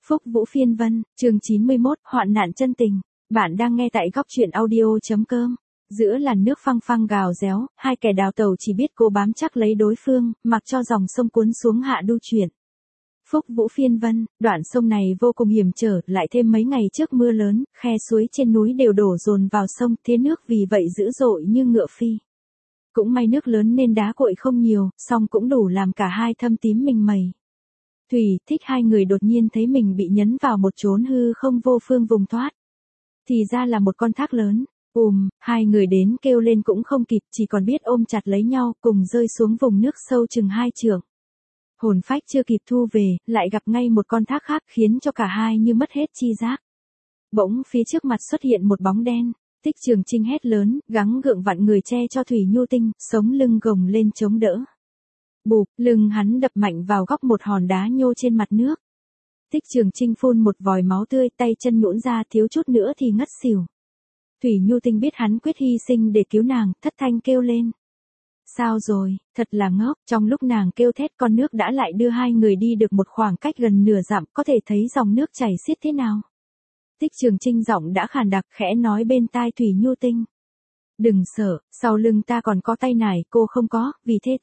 Phúc Vũ Phiên Vân, chương 91, hoạn nạn chân tình. Bạn đang nghe tại góc truyện audio.com. Giữa làn nước phăng phăng gào réo, hai kẻ đào tàu chỉ biết cố bám chắc lấy đối phương, mặc cho dòng sông cuốn xuống hạ du chuyển. Phúc Vũ Phiên Vân, đoạn sông này vô cùng hiểm trở, lại thêm mấy ngày trước mưa lớn, khe suối trên núi đều đổ dồn vào sông, thế nước vì vậy dữ dội như ngựa phi. Cũng may nước lớn nên đá cội không nhiều, song cũng đủ làm cả hai thâm tím mình mẩy. Thủy, Thích hai người đột nhiên thấy mình bị nhấn vào một chốn hư không vô phương vùng thoát. Thì ra là một con thác lớn. Hai người đến kêu lên cũng không kịp, chỉ còn biết ôm chặt lấy nhau cùng rơi xuống vùng nước sâu chừng 2 trượng. Hồn phách chưa kịp thu về, lại gặp ngay một con thác khác khiến cho cả hai như mất hết chi giác. Bỗng phía trước mặt xuất hiện một bóng đen. Tích Trường Chinh hét lớn, gắng gượng vặn người che cho Thủy Nhu Tinh, sống lưng gồng lên chống đỡ. Bụp, lưng hắn đập mạnh vào góc một hòn đá nhô trên mặt nước. Tích Trường Chinh phun một vòi máu tươi, tay chân nhũn ra thiếu chút nữa thì ngất xỉu. Thủy Nhu Tinh biết hắn quyết hy sinh để cứu nàng, thất thanh kêu lên. Sao rồi, thật là ngốc, trong lúc nàng kêu thét con nước đã lại đưa hai người đi được một khoảng cách gần nửa dặm, có thể thấy dòng nước chảy xiết thế nào. Tích Trường Chinh giọng đã khàn đặc khẽ nói bên tai Thủy Nhu Tinh. Đừng sợ, sau lưng ta còn có tay nải, cô không có, vì thế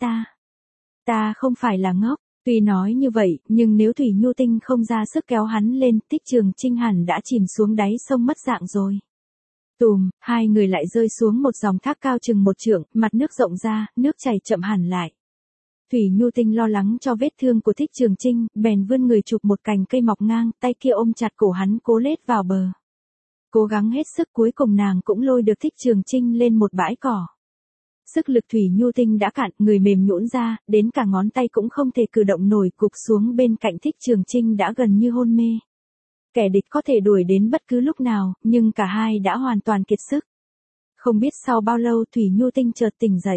ta không phải là ngốc. Tuy nói như vậy, nhưng nếu Thủy Nhu Tinh không ra sức kéo hắn lên, Tích Trường Chinh hẳn đã chìm xuống đáy sông mất dạng rồi. Hai người lại rơi xuống một dòng thác cao chừng 1 trượng, mặt nước rộng ra, nước chảy chậm hẳn lại. Thủy Nhu Tinh lo lắng cho vết thương của Tích Trường Chinh, bèn vươn người chụp một cành cây mọc ngang, tay kia ôm chặt cổ hắn cố lết vào bờ. Cố gắng hết sức cuối cùng nàng cũng lôi được Tích Trường Chinh lên một bãi cỏ. Sức lực Thủy Nhu Tinh đã cạn, người mềm nhũn ra, đến cả ngón tay cũng không thể cử động nổi, gục xuống bên cạnh Tích Trường Chinh đã gần như hôn mê. Kẻ địch có thể đuổi đến bất cứ lúc nào, nhưng cả hai đã hoàn toàn kiệt sức. Không biết sau bao lâu Thủy Nhu Tinh chợt tỉnh dậy.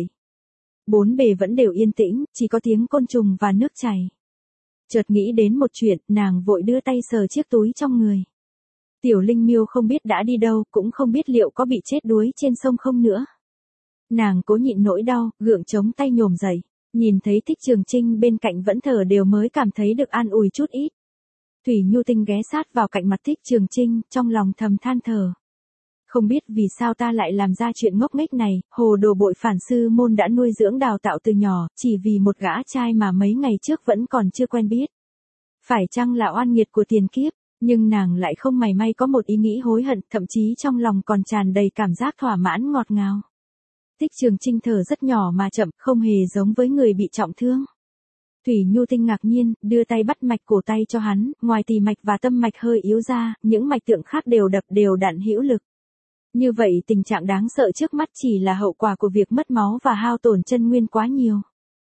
Bốn bề vẫn đều yên tĩnh, chỉ có tiếng côn trùng và nước chảy. Chợt nghĩ đến một chuyện, nàng vội đưa tay sờ chiếc túi trong người. Tiểu Linh Miêu không biết đã đi đâu, cũng không biết liệu có bị chết đuối trên sông không nữa. Nàng cố nhịn nỗi đau, gượng chống tay nhổm dậy, nhìn thấy Tích Trường Chinh bên cạnh vẫn thở đều mới cảm thấy được an ủi chút ít. Thủy Nhu Tinh ghé sát vào cạnh mặt Tích Trường Chinh, trong lòng thầm than thở. Không biết vì sao ta lại làm ra chuyện ngốc nghếch này, hồ đồ bội phản sư môn đã nuôi dưỡng đào tạo từ nhỏ, chỉ vì một gã trai mà mấy ngày trước vẫn còn chưa quen biết. Phải chăng là oan nghiệt của tiền kiếp, nhưng nàng lại không mảy may có một ý nghĩ hối hận, thậm chí trong lòng còn tràn đầy cảm giác thỏa mãn ngọt ngào. Tích Trường Chinh thở rất nhỏ mà chậm, không hề giống với người bị trọng thương. Thủy Nhu Tinh ngạc nhiên, đưa tay bắt mạch cổ tay cho hắn, ngoài tỳ mạch và tâm mạch hơi yếu ra, những mạch tượng khác đều đập đều đặn hữu lực. Như vậy tình trạng đáng sợ trước mắt chỉ là hậu quả của việc mất máu và hao tổn chân nguyên quá nhiều.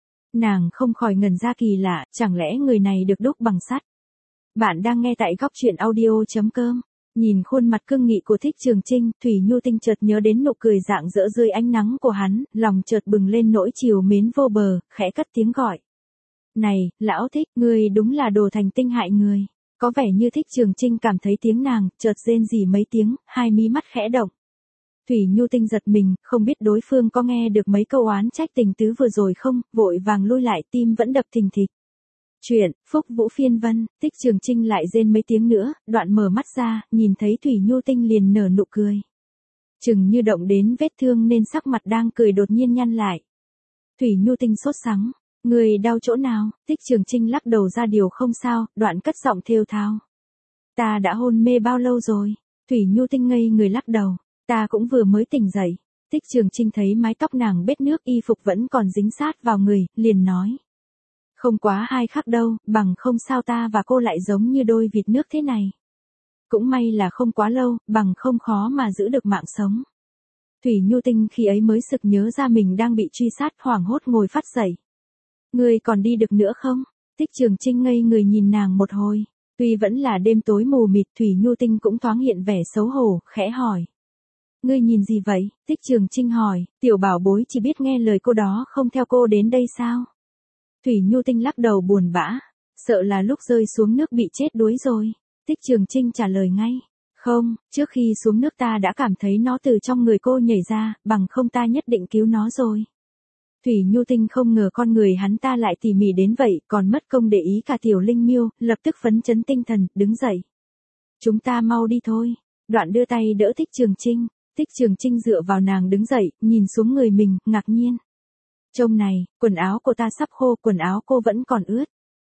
Nàng không khỏi ngẩn ra kỳ lạ, chẳng lẽ người này được đúc bằng sắt. Bạn đang nghe tại góc truyện audio.com. Nhìn khuôn mặt cương nghị của Tích Trường Chinh, Thủy Nhu Tinh chợt nhớ đến nụ cười rạng rỡ dưới ánh nắng của hắn, lòng chợt bừng lên nỗi trìu mến vô bờ, khẽ cất tiếng gọi. Này, lão Thích, ngươi đúng là đồ thành tinh hại người. Có vẻ như Tích Trường Chinh cảm thấy tiếng nàng, chợt rên rỉ mấy tiếng, hai mí mắt khẽ động. Thủy Nhu Tinh giật mình, không biết đối phương có nghe được mấy câu oán trách tình tứ vừa rồi không, vội vàng lui lại, tim vẫn đập thình thịch. Chuyện, Phúc Vũ Phiên Vân, Tích Trường Chinh lại rên mấy tiếng nữa, đoạn mở mắt ra, nhìn thấy Thủy Nhu Tinh liền nở nụ cười. Chừng như động đến vết thương nên sắc mặt đang cười đột nhiên nhăn lại. Thủy Nhu Tinh sốt sắng, người đau chỗ nào? Tích Trường Chinh lắc đầu ra điều không sao, đoạn cất giọng thều thào. Ta đã hôn mê bao lâu rồi? Thủy Nhu Tinh ngây người lắc đầu, ta cũng vừa mới tỉnh dậy. Tích Trường Chinh thấy mái tóc nàng bết nước, y phục vẫn còn dính sát vào người, liền nói. Không quá 2 khắc đâu, bằng không sao ta và cô lại giống như đôi vịt nước thế này. Cũng may là không quá lâu, bằng không khó mà giữ được mạng sống. Thủy Nhu Tinh khi ấy mới sực nhớ ra mình đang bị truy sát, hoảng hốt ngồi phát dậy. Ngươi còn đi được nữa không? Tích Trường Chinh ngây người nhìn nàng một hồi. Tuy vẫn là đêm tối mù mịt, Thủy Nhu Tinh cũng thoáng hiện vẻ xấu hổ, khẽ hỏi. Ngươi nhìn gì vậy? Tích Trường Chinh hỏi, tiểu bảo bối chỉ biết nghe lời cô đó không theo cô đến đây sao? Thủy Nhu Tinh lắc đầu buồn bã, sợ là lúc rơi xuống nước bị chết đuối rồi. Tích Trường Chinh trả lời ngay, không, trước khi xuống nước ta đã cảm thấy nó từ trong người cô nhảy ra, bằng không ta nhất định cứu nó rồi. Thủy Nhu Tinh không ngờ con người hắn ta lại tỉ mỉ đến vậy, còn mất công để ý cả Tiểu Linh Miêu, lập tức phấn chấn tinh thần, đứng dậy. Chúng ta mau đi thôi. Đoạn đưa tay đỡ Thích Trường Trinh. Thích Trường Trinh dựa vào nàng đứng dậy, nhìn xuống người mình, ngạc nhiên. Trông này, quần áo của ta sắp khô, quần áo cô vẫn còn ướt.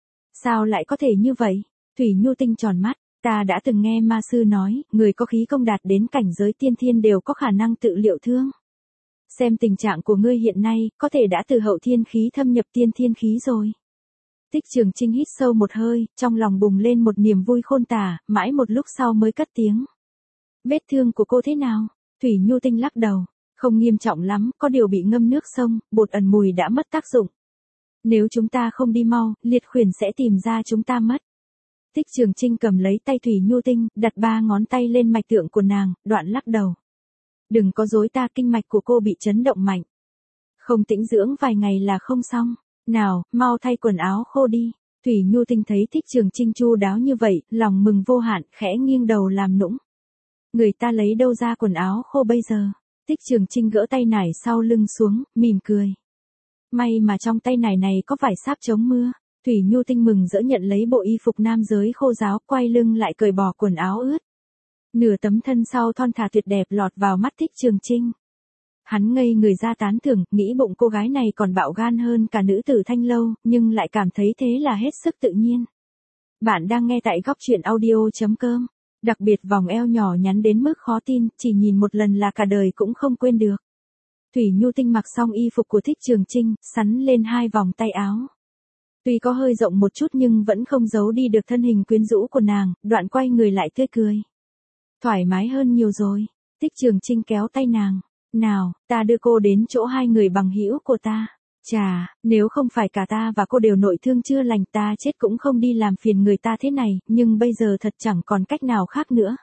Sao lại có thể như vậy? Thủy Nhu Tinh tròn mắt, ta đã từng nghe ma sư nói, người có khí công đạt đến cảnh giới tiên thiên đều có khả năng tự liệu thương. Xem tình trạng của ngươi hiện nay, có thể đã từ hậu thiên khí thâm nhập tiên thiên khí rồi. Thích Trường Trinh hít sâu một hơi, trong lòng bùng lên một niềm vui khôn tả, mãi một lúc sau mới cất tiếng. Vết thương của cô thế nào? Thủy Nhu Tinh lắc đầu, không nghiêm trọng lắm, có điều bị ngâm nước sông, bột ẩn mùi đã mất tác dụng. Nếu chúng ta không đi mau, liệt khuyển sẽ tìm ra chúng ta mất. Thích Trường Trinh cầm lấy tay Thủy Nhu Tinh, đặt 3 ngón tay lên mạch tượng của nàng, đoạn lắc đầu. Đừng có dối ta, kinh mạch của cô bị chấn động mạnh. Không tĩnh dưỡng vài ngày là không xong. Nào, mau thay quần áo khô đi. Thủy Nhu Tinh thấy Thích Trường Trinh chu đáo như vậy, lòng mừng vô hạn, khẽ nghiêng đầu làm nũng. Người ta lấy đâu ra quần áo khô bây giờ? Thích Trường Trinh gỡ tay nải sau lưng xuống, mỉm cười. May mà trong tay nải này có vải sáp chống mưa. Thủy Nhu Tinh mừng rỡ nhận lấy bộ y phục nam giới khô ráo, quay lưng lại cởi bỏ quần áo ướt. Nửa tấm thân sau thon thả tuyệt đẹp lọt vào mắt Thích Trường Trinh. Hắn ngây người ra tán thưởng, nghĩ bụng cô gái này còn bạo gan hơn cả nữ tử Thanh Lâu, nhưng lại cảm thấy thế là hết sức tự nhiên. Bạn đang nghe tại góc truyện audio.com. Đặc biệt vòng eo nhỏ nhắn đến mức khó tin, chỉ nhìn một lần là cả đời cũng không quên được. Thủy Nhu Tinh mặc xong y phục của Thích Trường Trinh, sắn lên 2 vòng tay áo. Tuy có hơi rộng một chút nhưng vẫn không giấu đi được thân hình quyến rũ của nàng, đoạn quay người lại tươi cười. Thoải mái hơn nhiều rồi. Thích Trường Trinh kéo tay nàng. Nào, ta đưa cô đến chỗ 2 người bằng hữu của ta. Chà, nếu không phải cả ta và cô đều nội thương chưa lành, ta chết cũng không đi làm phiền người ta thế này, nhưng bây giờ thật chẳng còn cách nào khác nữa.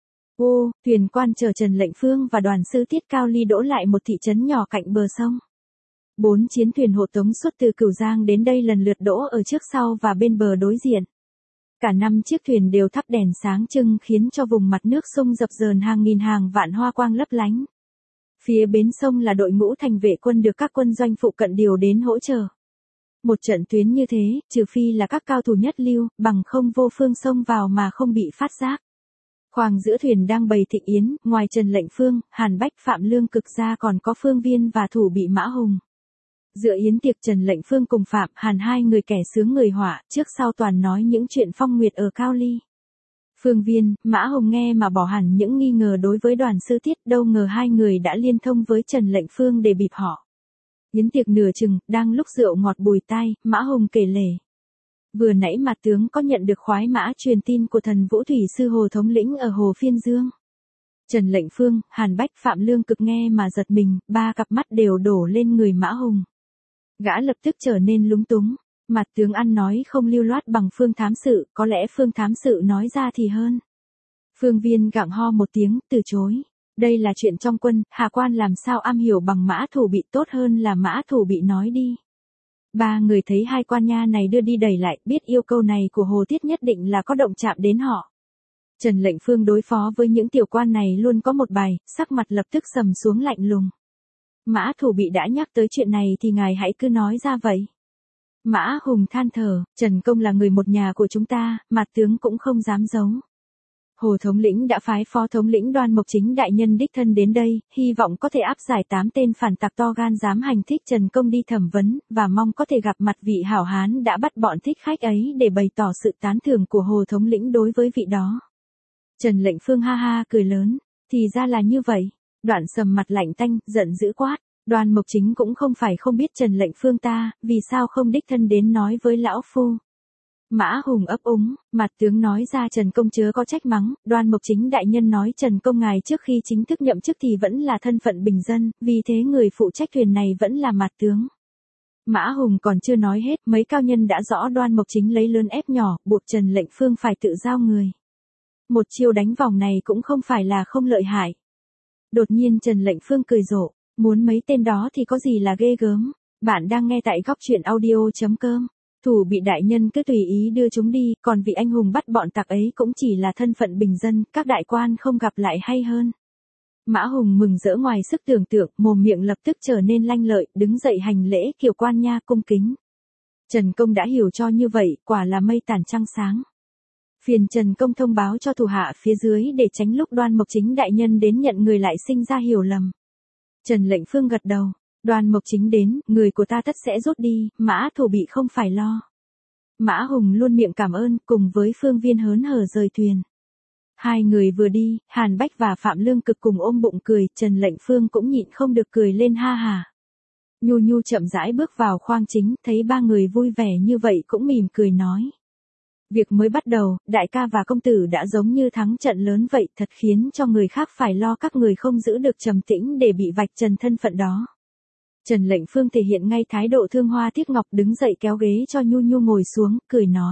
Ô, thuyền quan chở Trần Lệnh Phương và đoàn sư Tiết Cao Ly đỗ lại một thị trấn nhỏ cạnh bờ sông. 4 chiến thuyền hộ tống xuất từ Cửu Giang đến đây lần lượt đỗ ở trước sau và bên bờ đối diện. Cả 5 chiếc thuyền đều thắp đèn sáng trưng khiến cho vùng mặt nước sông dập dờn hàng nghìn hàng vạn hoa quang lấp lánh. Phía bến sông là đội ngũ thành vệ quân được các quân doanh phụ cận điều đến hỗ trợ. Một trận tuyến như thế, trừ phi là các cao thủ nhất lưu, bằng không vô phương xông vào mà không bị phát giác. Khoang giữa thuyền đang bày thịnh yến, ngoài Trần Lệnh Phương, Hàn Bách Phạm Lương Cực ra còn có Phương Viên và thủ bị Mã Hùng. Giữa yến tiệc Trần Lệnh Phương cùng Phạm Hàn 2 người kẻ sướng người họa, trước sau toàn nói những chuyện phong nguyệt ở Cao Ly. Phương Viên, Mã Hùng nghe mà bỏ hẳn những nghi ngờ đối với đoàn sư Tiết, đâu ngờ 2 người đã liên thông với Trần Lệnh Phương để bịp họ. Yến tiệc nửa chừng, đang lúc rượu ngọt bùi tai, Mã Hùng kể lể. Vừa nãy mặt tướng có nhận được khoái mã truyền tin của thần Vũ Thủy Sư Hồ thống lĩnh ở Hồ Phiên Dương. Trần Lệnh Phương, Hàn Bách Phạm Lương Cực nghe mà giật mình, 3 cặp mắt đều đổ lên người Mã Hùng. Gã lập tức trở nên lúng túng. Mặt tướng ăn nói không lưu loát bằng Phương thám sự, có lẽ Phương thám sự nói ra thì hơn. Phương Viên gặng ho một tiếng, từ chối. Đây là chuyện trong quân, hạ quan làm sao am hiểu bằng Mã Thủ Bị, tốt hơn là Mã Thủ Bị nói đi. 3 người thấy 2 quan nha này đưa đi đẩy lại, biết yêu cầu này của Hồ Tiết nhất định là có động chạm đến họ. Trần Lệnh Phương đối phó với những tiểu quan này luôn có một bài, sắc mặt lập tức sầm xuống lạnh lùng. Mã Thủ Bị đã nhắc tới chuyện này thì ngài hãy cứ nói ra vậy. Mã Hùng than thở, Trần Công là người một nhà của chúng ta, mặt tướng cũng không dám giấu. Hồ thống lĩnh đã phái phó thống lĩnh Đoan Mộc Chính đại nhân đích thân đến đây, hy vọng có thể áp giải 8 tên phản tặc to gan dám hành thích Trần Công đi thẩm vấn, và mong có thể gặp mặt vị hảo hán đã bắt bọn thích khách ấy để bày tỏ sự tán thưởng của Hồ thống lĩnh đối với vị đó. Trần Lệnh Phương ha ha cười lớn, thì ra là như vậy. Đoạn sầm mặt lạnh tanh, giận dữ quát. Đoan Mộc Chính cũng không phải không biết Trần Lệnh Phương ta, vì sao không đích thân đến nói với lão phu. Mã Hùng ấp úng, mặt tướng nói ra Trần Công chớ có trách mắng, Đoan Mộc Chính đại nhân nói Trần Công ngài trước khi chính thức nhậm chức thì vẫn là thân phận bình dân, vì thế người phụ trách thuyền này vẫn là mặt tướng. Mã Hùng còn chưa nói hết, mấy cao nhân đã rõ Đoan Mộc Chính lấy lớn ép nhỏ, buộc Trần Lệnh Phương phải tự giao người. Một chiêu đánh vòng này cũng không phải là không lợi hại. Đột nhiên Trần Lệnh Phương cười rộ, muốn mấy tên đó thì có gì là ghê gớm. Bạn đang nghe tại góc truyện audio.com. Thủ bị đại nhân cứ tùy ý đưa chúng đi, còn vị anh hùng bắt bọn tặc ấy cũng chỉ là thân phận bình dân, các đại quan không gặp lại hay hơn. Mã Hùng mừng rỡ ngoài sức tưởng tượng, mồm miệng lập tức trở nên lanh lợi, đứng dậy hành lễ, Kiều quan nha cung kính. Trần Công đã hiểu cho như vậy, quả là mây tàn trăng sáng. Phiền Trần Công thông báo cho thủ hạ phía dưới để tránh lúc Đoan Mộc Chính đại nhân đến nhận người lại sinh ra hiểu lầm. Trần Lệnh Phương gật đầu, Đoan Mộc Chính đến, người của ta tất sẽ rút đi, Mã Thủ bị không phải lo. Mã Hùng luôn miệng cảm ơn, cùng với Phương Viên hớn hở rời thuyền. Hai người vừa đi, Hàn Bách và Phạm Lương Cực cùng ôm bụng cười, Trần Lệnh Phương cũng nhịn không được cười lên ha hà. Nhu Nhu chậm rãi bước vào khoang chính, thấy ba người vui vẻ như vậy cũng mỉm cười nói. Việc mới bắt đầu, đại ca và công tử đã giống như thắng trận lớn vậy, thật khiến cho người khác phải lo các người không giữ được trầm tĩnh để bị vạch trần thân phận đó. Trần Lệnh Phương thể hiện ngay thái độ thương hoa tiếc ngọc, đứng dậy kéo ghế cho Nhu Nhu ngồi xuống, cười nói.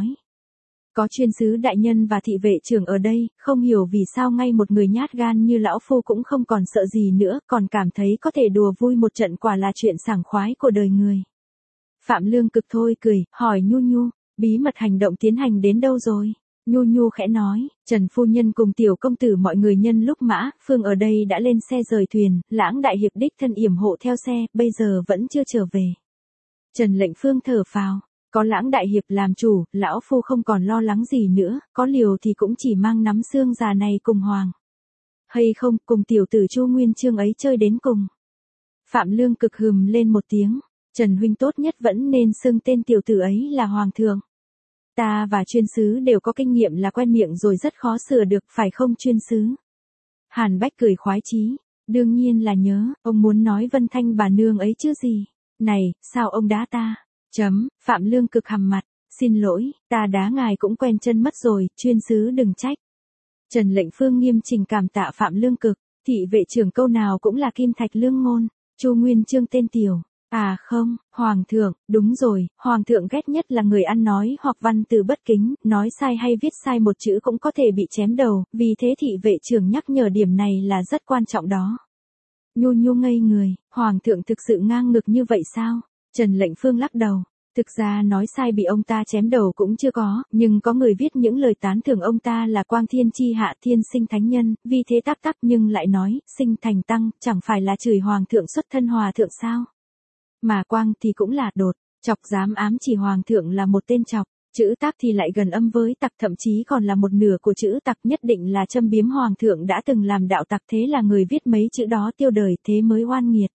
Có chuyên sứ đại nhân và thị vệ trưởng ở đây, không hiểu vì sao ngay một người nhát gan như lão phu cũng không còn sợ gì nữa, còn cảm thấy có thể đùa vui một trận, quả là chuyện sảng khoái của đời người. Phạm Lương Cực thôi cười, hỏi Nhu Nhu, bí mật hành động tiến hành đến đâu rồi? Nhu Nhu khẽ nói, Trần phu nhân cùng tiểu công tử mọi người nhân lúc Mã Phương ở đây đã lên xe rời thuyền, Lãng đại hiệp đích thân yểm hộ theo xe, bây giờ vẫn chưa trở về. Trần Lệnh Phương thở phào, có Lãng đại hiệp làm chủ, lão phu không còn lo lắng gì nữa, có liều thì cũng chỉ mang nắm xương già này cùng hoàng. Hay không, cùng tiểu tử Chu Nguyên Chương ấy chơi đến cùng. Phạm Lương Cực hừm lên một tiếng, Trần huynh tốt nhất vẫn nên xưng tên tiểu tử ấy là hoàng thượng. Ta và chuyên sứ đều có kinh nghiệm là quen miệng rồi rất khó sửa được, phải không chuyên sứ? Hàn Bách cười khoái chí, đương nhiên là nhớ, ông muốn nói Vân Thanh bà nương ấy chứ gì. Này, sao ông đá ta? Phạm Lương Cực hầm mặt, xin lỗi, ta đá ngài cũng quen chân mất rồi, chuyên sứ đừng trách. Trần Lệnh Phương nghiêm chỉnh cảm tạ Phạm Lương Cực, thị vệ trưởng câu nào cũng là kim thạch lương ngôn, Chu Nguyên Chương tên tiểu. À không, Hoàng thượng, đúng rồi, Hoàng thượng ghét nhất là người ăn nói hoặc văn từ bất kính, nói sai hay viết sai một chữ cũng có thể bị chém đầu, vì thế thị vệ trưởng nhắc nhở điểm này là rất quan trọng đó. Nhu Nhu ngây người, Hoàng thượng thực sự ngang ngược như vậy sao? Trần Lệnh Phương lắc đầu, thực ra nói sai bị ông ta chém đầu cũng chưa có, nhưng có người viết những lời tán thưởng ông ta là quang thiên chi hạ thiên sinh thánh nhân, vì thế tắc tắc nhưng lại nói, sinh thành tăng, chẳng phải là chửi Hoàng thượng xuất thân hòa thượng sao? Mà quang thì cũng là đột, chọc dám ám chỉ Hoàng thượng là một tên chọc, chữ tắc thì lại gần âm với tặc, thậm chí còn là một nửa của chữ tặc, nhất định là châm biếm Hoàng thượng đã từng làm đạo tặc, thế là người viết mấy chữ đó tiêu đời, thế mới oan nghiệt.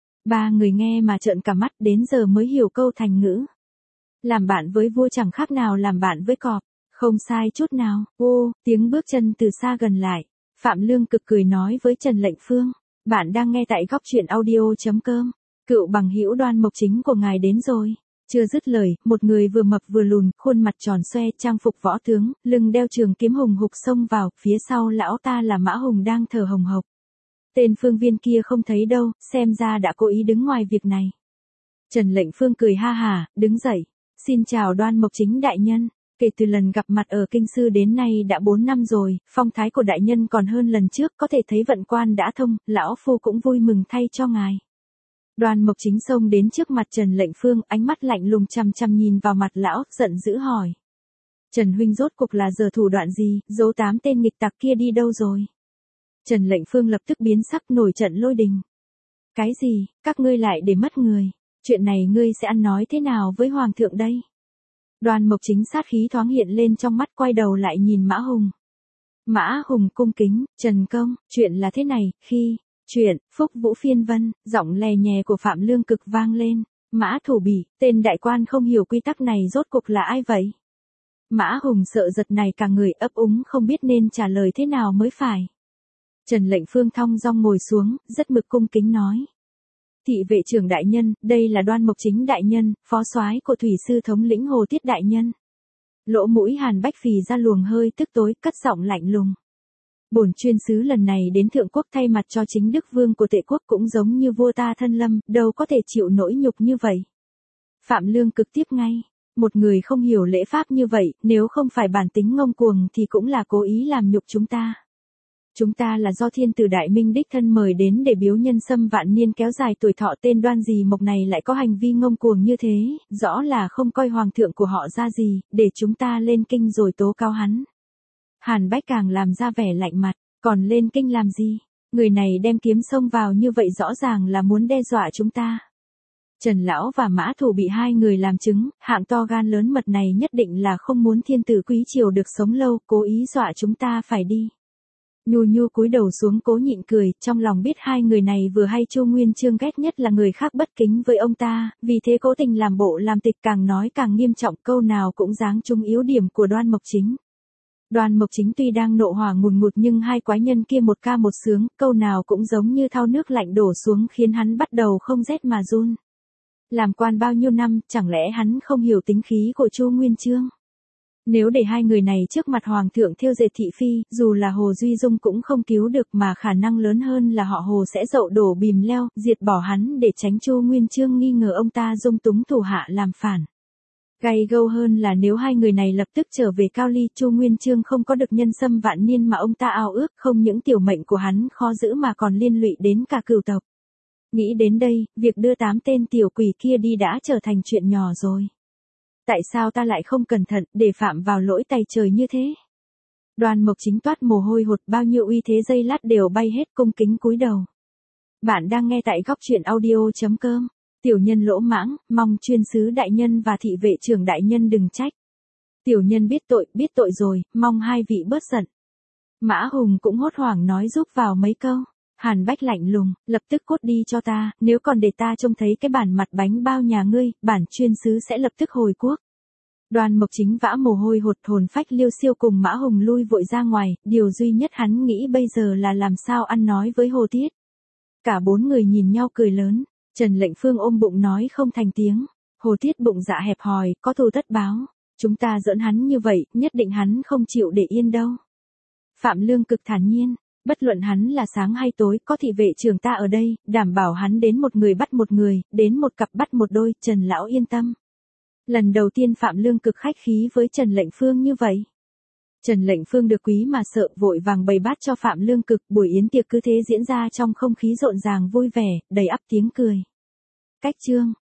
Ba người nghe mà trợn cả mắt, đến giờ mới hiểu câu thành ngữ. Làm bạn với vua chẳng khác nào làm bạn với cọp, không sai chút nào. Ô, tiếng bước chân từ xa gần lại. Phạm Lương Cực cười nói với Trần Lệnh Phương, bạn đang nghe tại góc truyện audio.com. Cựu bằng hữu Đoan Mộc Chính của ngài đến rồi. Chưa dứt lời, một người vừa mập vừa lùn, khuôn mặt tròn xoe, trang phục võ tướng, lưng đeo trường kiếm hùng hục xông vào, phía sau lão ta là Mã Hùng đang thở hồng hộc. Tên Phương Viên kia không thấy đâu, xem ra đã cố ý đứng ngoài việc này. Trần Lệnh Phương cười ha hà, đứng dậy. Xin chào Đoan Mộc Chính đại nhân. Kể từ lần gặp mặt ở Kinh Sư đến nay đã 4 năm rồi, phong thái của đại nhân còn hơn lần trước, có thể thấy vận quan đã thông, lão phu cũng vui mừng thay cho ngài. Đoan Mộc Chính xông đến trước mặt Trần Lệnh Phương, ánh mắt lạnh lùng chằm chằm nhìn vào mặt lão, giận dữ hỏi. Trần huynh rốt cuộc là giờ thủ đoạn gì, giấu 8 tên nghịch tặc kia đi đâu rồi? Trần Lệnh Phương lập tức biến sắc, nổi trận lôi đình. Cái gì, các ngươi lại để mất người? Chuyện này ngươi sẽ ăn nói thế nào với Hoàng thượng đây? Đoan Mộc Chính sát khí thoáng hiện lên trong mắt, quay đầu lại nhìn Mã Hùng. Mã Hùng cung kính, Trần công, chuyện là thế này, chuyện, Phúc Vũ Phiên Vân, giọng lè nhè của Phạm Lương Cực vang lên. Mã Thủ Bỉ, tên đại quan không hiểu quy tắc này rốt cuộc là ai vậy? Mã Hùng sợ giật này cả người ấp úng không biết nên trả lời thế nào mới phải. Trần Lệnh Phương thong dong ngồi xuống, rất mực cung kính nói. Thị vệ trưởng đại nhân, đây là Đoan Mộc Chính đại nhân, phó soái của thủy sư thống lĩnh Hồ Tiết đại nhân. Lỗ mũi Hàn Bách phì ra luồng hơi tức tối, cất giọng lạnh lùng. Bổn chuyên sứ lần này đến thượng quốc thay mặt cho chính đức vương của Tệ quốc, cũng giống như vua ta thân lâm, đâu có thể chịu nỗi nhục như vậy. Phạm Lương Cực tiếp ngay. Một người không hiểu lễ pháp như vậy, nếu không phải bản tính ngông cuồng thì cũng là cố ý làm nhục chúng ta. Chúng ta là do thiên tử đại minh đích thân mời đến để biếu nhân sâm vạn niên kéo dài tuổi thọ, tên Đoan gì Mộc này lại có hành vi ngông cuồng như thế, rõ là không coi hoàng thượng của họ ra gì, để chúng ta lên kinh rồi tố cáo hắn. Hàn Bách càng làm ra vẻ lạnh mặt, còn lên kinh làm gì? Người này đem kiếm xông vào như vậy rõ ràng là muốn đe dọa chúng ta. Trần Lão và Mã Thủ bị hai người làm chứng, hạng to gan lớn mật này nhất định là không muốn thiên tử quý triều được sống lâu, cố ý dọa chúng ta phải đi. Nhu Nhu cúi đầu xuống cố nhịn cười, trong lòng biết hai người này vừa hay Chu Nguyên Chương ghét nhất là người khác bất kính với ông ta, vì thế cố tình làm bộ làm tịch, càng nói càng nghiêm trọng, câu nào cũng giáng trúng yếu điểm của Đoan Mộc Chính. Đoan Mộc Chính tuy đang nộ hỏa ngùn ngụt nhưng hai quái nhân kia một ca một sướng, câu nào cũng giống như thao nước lạnh đổ xuống khiến hắn bắt đầu không rét mà run. Làm quan bao nhiêu năm, chẳng lẽ hắn không hiểu tính khí của Chu Nguyên Chương? Nếu để hai người này trước mặt hoàng thượng thiêu dệt thị phi, dù là Hồ Duy Dung cũng không cứu được, mà khả năng lớn hơn là họ Hồ sẽ dậu đổ bìm leo, diệt bỏ hắn để tránh Chu Nguyên Chương nghi ngờ ông ta dung túng thủ hạ làm phản. Gay gâu hơn là nếu hai người này lập tức trở về Cao Ly, Chu Nguyên Chương không có được nhân sâm vạn niên mà ông ta ao ước, không những tiểu mệnh của hắn khó giữ mà còn liên lụy đến cả cửu tộc. Nghĩ đến đây, việc đưa 8 tên tiểu quỷ kia đi đã trở thành chuyện nhỏ rồi. Tại sao ta lại không cẩn thận, để phạm vào lỗi tày trời như thế? Đoan Mộc Chính toát mồ hôi hột, bao nhiêu uy thế giây lát đều bay hết, cung kính cúi đầu. Bạn đang nghe tại goctruyện.audio.com. Tiểu nhân lỗ mãng, mong chuyên sứ đại nhân và thị vệ trưởng đại nhân đừng trách. Tiểu nhân biết tội rồi, mong hai vị bớt giận. Mã Hùng cũng hốt hoảng nói giúp vào mấy câu. Hàn Bách lạnh lùng, lập tức cút đi cho ta, nếu còn để ta trông thấy cái bản mặt bánh bao nhà ngươi, bản chuyên sứ sẽ lập tức hồi quốc. Đoan Mộc Chính vã mồ hôi hột, hồn phách liêu siêu cùng Mã Hùng lui vội ra ngoài, điều duy nhất hắn nghĩ bây giờ là làm sao ăn nói với Hồ Tiết. Cả bốn người nhìn nhau cười lớn, Trần Lệnh Phương ôm bụng nói không thành tiếng, Hồ Tiết bụng dạ hẹp hòi, có thù tất báo, chúng ta giỡn hắn như vậy, nhất định hắn không chịu để yên đâu. Phạm Lương Cực thản nhiên. Bất luận hắn là sáng hay tối, có thị vệ trưởng ta ở đây, đảm bảo hắn đến một người bắt một người, đến một cặp bắt một đôi, Trần Lão yên tâm. Lần đầu tiên Phạm Lương Cực khách khí với Trần Lệnh Phương như vậy. Trần Lệnh Phương được quý mà sợ, vội vàng bày bát cho Phạm Lương Cực, buổi yến tiệc cứ thế diễn ra trong không khí rộn ràng vui vẻ, đầy ắp tiếng cười. Cách chương